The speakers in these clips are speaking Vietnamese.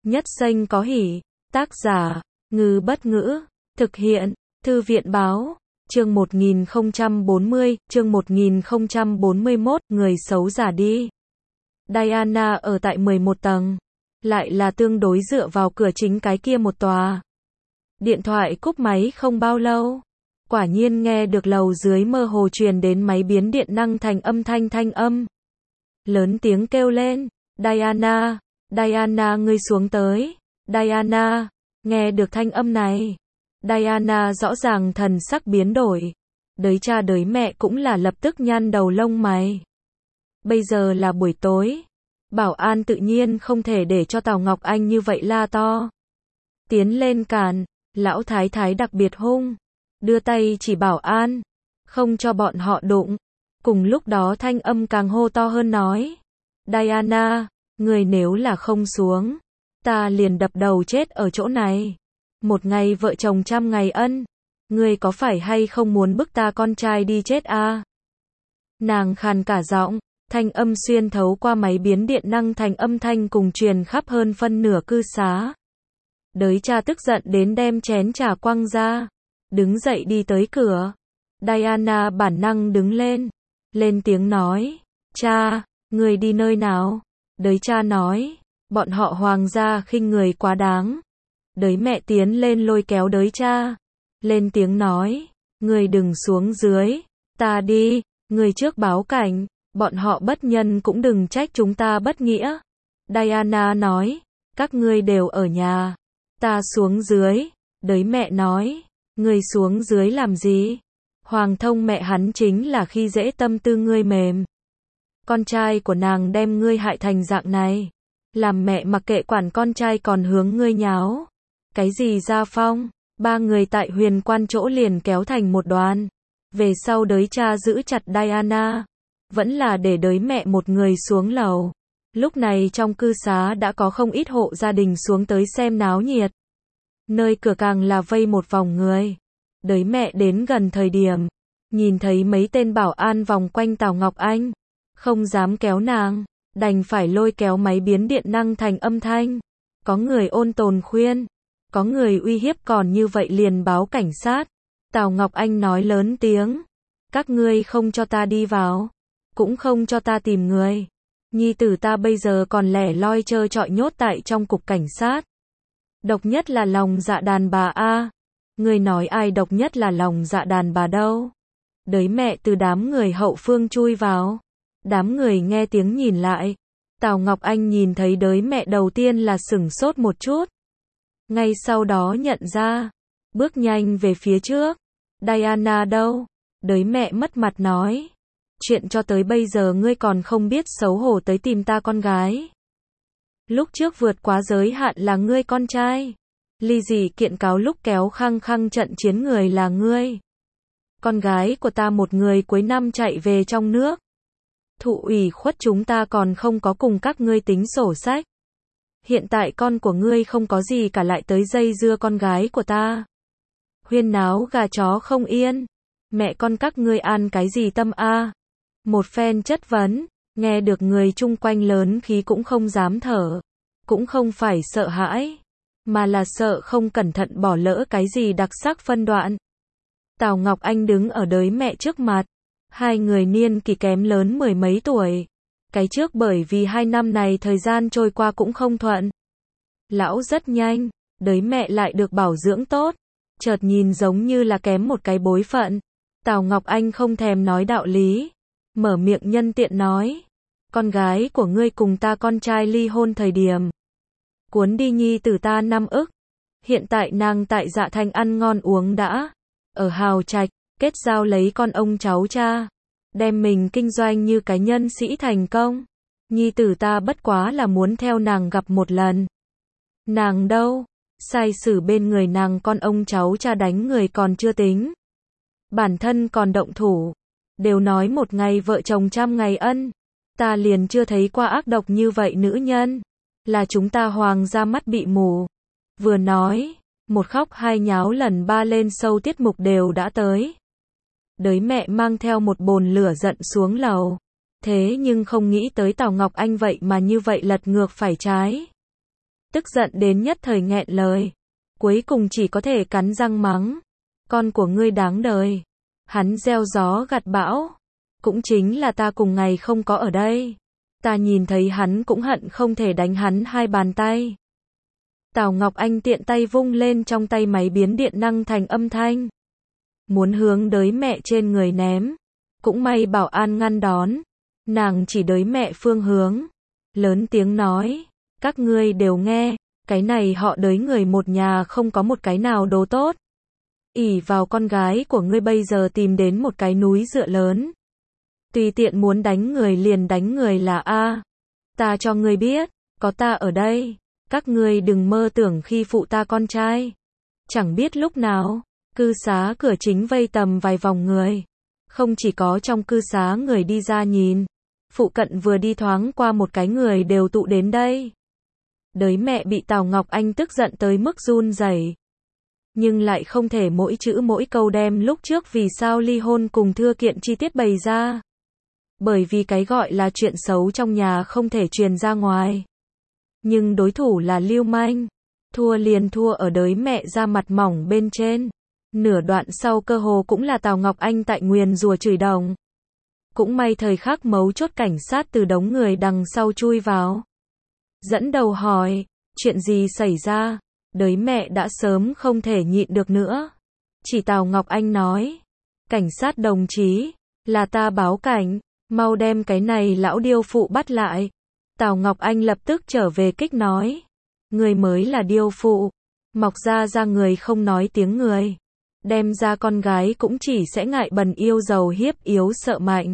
Nhất xanh có hỉ. Tác giả, Ngư Bất Ngữ. Thực hiện, Thư viện Báo. Chương 1040, chương 1041, người xấu giả đi. Diana ở tại 11 tầng. Lại là tương đối dựa vào cửa chính cái kia một tòa. Điện thoại cúp máy không bao lâu. Quả nhiên nghe được lầu dưới mơ hồ truyền đến máy biến điện năng thành âm thanh âm. Lớn tiếng kêu lên, Diana, Diana ngươi xuống tới, Diana, nghe được thanh âm này. Diana rõ ràng thần sắc biến đổi. Đới cha đới mẹ cũng là lập tức nhăn đầu lông mày. Bây giờ là buổi tối. Bảo an tự nhiên không thể để cho Tào Ngọc Anh như vậy la to. Tiến lên cản, lão thái thái đặc biệt hung. Đưa tay chỉ bảo an, không cho bọn họ đụng. Cùng lúc đó thanh âm càng hô to hơn nói. Diana, người nếu là không xuống, ta liền đập đầu chết ở chỗ này. Một ngày vợ chồng trăm ngày ân. Ngươi có phải hay không muốn bức ta con trai đi chết à? Nàng khàn cả giọng, thanh âm xuyên thấu qua máy biến điện năng thành âm thanh cùng truyền khắp hơn phân nửa cư xá. Đới cha tức giận đến đem chén trà quăng ra. Đứng dậy đi tới cửa. Diana bản năng đứng lên. Lên tiếng nói. Cha, người đi nơi nào? Đới cha nói. Bọn họ hoàng gia khinh người quá đáng. Đới mẹ tiến lên lôi kéo đới cha. Lên tiếng nói. Người đừng xuống dưới. Ta đi. Người trước báo cảnh. Bọn họ bất nhân cũng đừng trách chúng ta bất nghĩa. Diana nói. Các ngươi đều ở nhà. Ta xuống dưới. Đới mẹ nói. Ngươi xuống dưới làm gì? Hoàng thông mẹ hắn chính là khi dễ tâm tư ngươi mềm. Con trai của nàng đem ngươi hại thành dạng này. Làm mẹ mặc kệ quản con trai còn hướng ngươi nháo. Cái gì Gia Phong? Ba người tại Huyền Quan chỗ liền kéo thành một đoàn. Về sau đới cha giữ chặt Diana. Vẫn là để đới mẹ một người xuống lầu. Lúc này trong cư xá đã có không ít hộ gia đình xuống tới xem náo nhiệt. Nơi cửa càng là vây một vòng người. Đới mẹ đến gần thời điểm. Nhìn thấy mấy tên bảo an vòng quanh Tào Ngọc Anh. Không dám kéo nàng. Đành phải lôi kéo máy biến điện năng thành âm thanh. Có người ôn tồn khuyên. Có người uy hiếp còn như vậy liền báo cảnh sát. Tào Ngọc Anh nói lớn tiếng. Các ngươi không cho ta đi vào. Cũng không cho ta tìm người. Nhi tử ta bây giờ còn lẻ loi trơ trọi nhốt tại trong cục cảnh sát. Độc nhất là lòng dạ đàn bà a. Người nói ai độc nhất là lòng dạ đàn bà đâu? Đới mẹ từ đám người hậu phương chui vào. Đám người nghe tiếng nhìn lại. Tào Ngọc Anh nhìn thấy đới mẹ đầu tiên là sửng sốt một chút. Ngay sau đó nhận ra. Bước nhanh về phía trước. Diana đâu? Đới mẹ mất mặt nói. Chuyện cho tới bây giờ ngươi còn không biết xấu hổ tới tìm ta con gái. Lúc trước vượt quá giới hạn là ngươi con trai. Ly dị kiện cáo lúc kéo khăng khăng trận chiến người là ngươi. Con gái của ta một người cuối năm chạy về trong nước. Thụ ủy khuất chúng ta còn không có cùng các ngươi tính sổ sách. Hiện tại con của ngươi không có gì cả lại tới dây dưa con gái của ta. Huyên náo gà chó không yên. Mẹ con các ngươi an cái gì tâm a? Một phen chất vấn. Nghe được người chung quanh lớn khí cũng không dám thở. Cũng không phải sợ hãi. Mà là sợ không cẩn thận bỏ lỡ cái gì đặc sắc phân đoạn. Tào Ngọc Anh đứng ở đới mẹ trước mặt. Hai người niên kỷ kém lớn mười mấy tuổi. Cái trước bởi vì 2 năm này thời gian trôi qua cũng không thuận. Lão rất nhanh. Đới mẹ lại được bảo dưỡng tốt. Chợt nhìn giống như là kém một cái bối phận. Tào Ngọc Anh không thèm nói đạo lý. Mở miệng nhân tiện nói. Con gái của ngươi cùng ta con trai ly hôn thời điểm. Cuốn đi nhi tử ta 5 ức. Hiện tại nàng tại Dạ Thành ăn ngon uống đã. Ở hào trạch, kết giao lấy con ông cháu cha. Đem mình kinh doanh như cái nhân sĩ thành công. Nhi tử ta bất quá là muốn theo nàng gặp một lần. Nàng đâu? Sai sử bên người nàng con ông cháu cha đánh người còn chưa tính. Bản thân còn động thủ. Đều nói một ngày vợ chồng trăm ngày ân. Ta liền chưa thấy qua ác độc như vậy nữ nhân. Là chúng ta hoàng gia mắt bị mù. Vừa nói, một khóc hai nháo lần ba lên sâu tiết mục đều đã tới. Đới mẹ mang theo một bồn lửa giận xuống lầu. Thế nhưng không nghĩ tới Tào Ngọc Anh vậy mà như vậy lật ngược phải trái. tức giận đến nhất thời nghẹn lời. Cuối cùng chỉ có thể cắn răng mắng. Con của ngươi đáng đời. Hắn gieo gió gặt bão. Cũng chính là ta cùng ngày không có ở đây. Ta nhìn thấy hắn cũng hận không thể đánh hắn 2 bàn tay. Tào Ngọc Anh tiện tay vung lên trong tay máy biến điện năng thành âm thanh. Muốn hướng đới mẹ trên người ném. Cũng may bảo an ngăn đón. Nàng chỉ đới mẹ phương hướng. Lớn tiếng nói. Các ngươi đều nghe. Cái này họ đới người một nhà không có một cái nào đồ tốt. Ỷ vào con gái của ngươi bây giờ tìm đến một cái núi dựa lớn. Tùy tiện muốn đánh người liền đánh người là A. Ta cho ngươi biết. Có ta ở đây. Các ngươi đừng mơ tưởng khi phụ ta con trai. Chẳng biết lúc nào. Cư xá cửa chính vây tầm vài vòng người. Không chỉ có trong cư xá người đi ra nhìn. Phụ cận vừa đi thoáng qua một cái người đều tụ đến đây. Đới mẹ bị Tào Ngọc Anh tức giận tới mức run rẩy. Nhưng lại không thể mỗi chữ mỗi câu đem lúc trước vì sao ly hôn cùng thưa kiện chi tiết bày ra. Bởi vì cái gọi là chuyện xấu trong nhà không thể truyền ra ngoài. Nhưng đối thủ là lưu manh. Thua liền thua ở đới mẹ ra mặt mỏng bên trên. Nửa đoạn sau cơ hồ cũng là Tào Ngọc Anh tại nguyền rủa chửi đồng. Cũng may thời khắc mấu chốt cảnh sát từ đống người đằng sau chui vào. Dẫn đầu hỏi, chuyện gì xảy ra? Đới mẹ đã sớm không thể nhịn được nữa. Chỉ Tào Ngọc Anh nói, cảnh sát đồng chí, là ta báo cảnh, mau đem cái này lão điêu phụ bắt lại. Tào Ngọc Anh lập tức trở về kích nói, người mới là điêu phụ, mọc ra người không nói tiếng người. Đem ra con gái cũng chỉ sẽ ngại bần yêu giàu hiếp yếu sợ mạnh.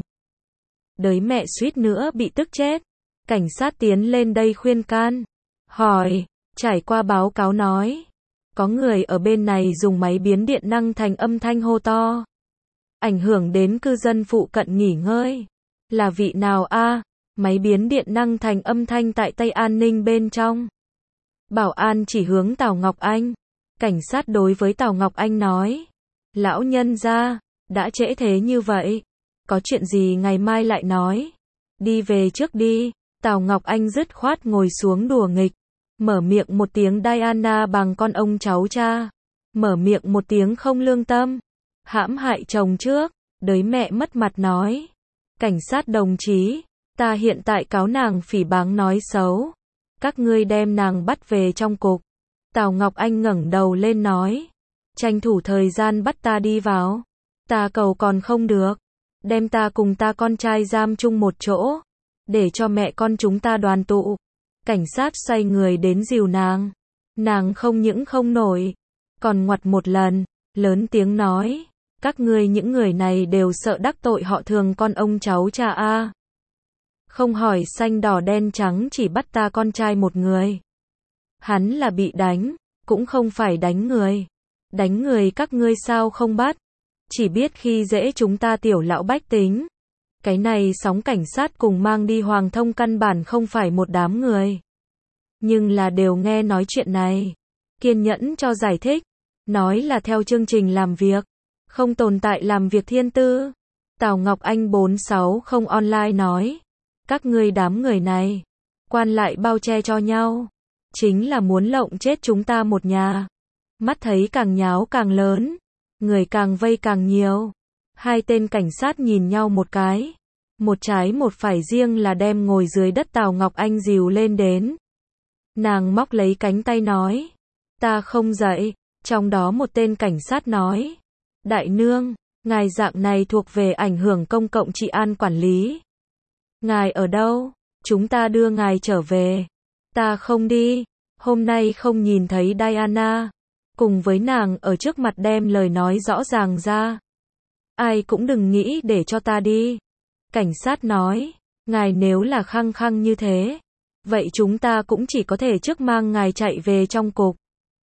Đới mẹ suýt nữa bị tức chết. Cảnh sát tiến lên đây khuyên can. Hỏi, trải qua báo cáo nói. Có người ở bên này dùng máy biến điện năng thành âm thanh hô to. Ảnh hưởng đến cư dân phụ cận nghỉ ngơi. Là vị nào a? Máy biến điện năng thành âm thanh tại Tây An Ninh bên trong. Bảo an chỉ hướng Tào Ngọc Anh. Cảnh sát đối với Tào Ngọc Anh nói. Lão nhân gia, đã trễ thế như vậy. Có chuyện gì ngày mai lại nói. Đi về trước đi. Tào Ngọc Anh dứt khoát ngồi xuống đùa nghịch. Mở miệng một tiếng Diana bằng con ông cháu cha. Mở miệng một tiếng không lương tâm. Hãm hại chồng trước. Đới mẹ mất mặt nói. Cảnh sát đồng chí, ta hiện tại cáo nàng phỉ báng nói xấu. Các ngươi đem nàng bắt về trong cục. Tào Ngọc Anh ngẩng đầu lên nói. Tranh thủ thời gian bắt ta đi vào. Ta cầu còn không được. Đem ta cùng ta con trai giam chung một chỗ. Để cho mẹ con chúng ta đoàn tụ. Cảnh sát xoay người đến dìu nàng. Nàng không những không nổi. Còn ngoặt một lần. Lớn tiếng nói. Các ngươi những người này đều sợ đắc tội họ Thường con ông cháu cha a. Không hỏi xanh đỏ đen trắng chỉ bắt ta con trai một người. Hắn là bị đánh. Cũng không phải đánh người. Đánh người các ngươi sao không bắt. Chỉ biết khi dễ chúng ta tiểu lão bách tính. Cái này sóng cảnh sát cùng mang đi Hoàng Thông căn bản không phải một đám người. Nhưng là đều nghe nói chuyện này. Kiên nhẫn cho giải thích. Nói là theo chương trình làm việc. Không tồn tại làm việc thiên tư. Tào Ngọc Anh 460 online nói. Các ngươi đám người này. Quan lại bao che cho nhau. Chính là muốn lộng chết chúng ta một nhà. Mắt thấy càng nháo càng lớn. Người càng vây càng nhiều. Hai tên cảnh sát nhìn nhau một cái. Một trái một phải riêng là đem ngồi dưới đất Tào Ngọc Anh dìu lên đến. Nàng móc lấy cánh tay nói. Ta không dậy. Trong đó một tên cảnh sát nói. Đại nương, ngài dạng này thuộc về ảnh hưởng công cộng trị an quản lý. Ngài ở đâu? Chúng ta đưa ngài trở về. Ta không đi. Hôm nay không nhìn thấy Diana. Cùng với nàng ở trước mặt đem lời nói rõ ràng ra. Ai cũng đừng nghĩ để cho ta đi. Cảnh sát nói. Ngài nếu là khăng khăng như thế. Vậy chúng ta cũng chỉ có thể trước mang ngài chạy về trong cục.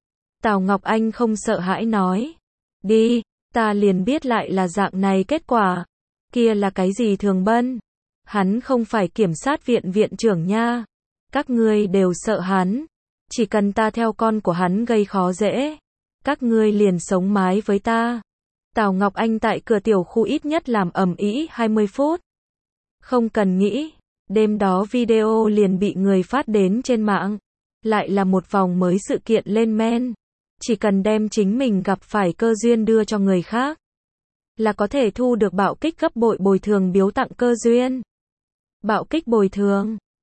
Tào Ngọc Anh không sợ hãi nói. Đi. Ta liền biết lại là dạng này kết quả. Kia là cái gì Thường Bân? Hắn không phải kiểm sát viện viện trưởng nha. Các ngươi đều sợ hắn. Chỉ cần ta theo con của hắn gây khó dễ. Các ngươi liền sống mái với ta. Tào Ngọc Anh tại cửa tiểu khu ít nhất làm ầm ĩ 20 phút. Không cần nghĩ. Đêm đó video liền bị người phát đến trên mạng. Lại là một vòng mới sự kiện lên men. Chỉ cần đem chính mình gặp phải cơ duyên đưa cho người khác, là có thể thu được bạo kích gấp bội bồi thường biếu tặng cơ duyên. Bạo kích bồi thường.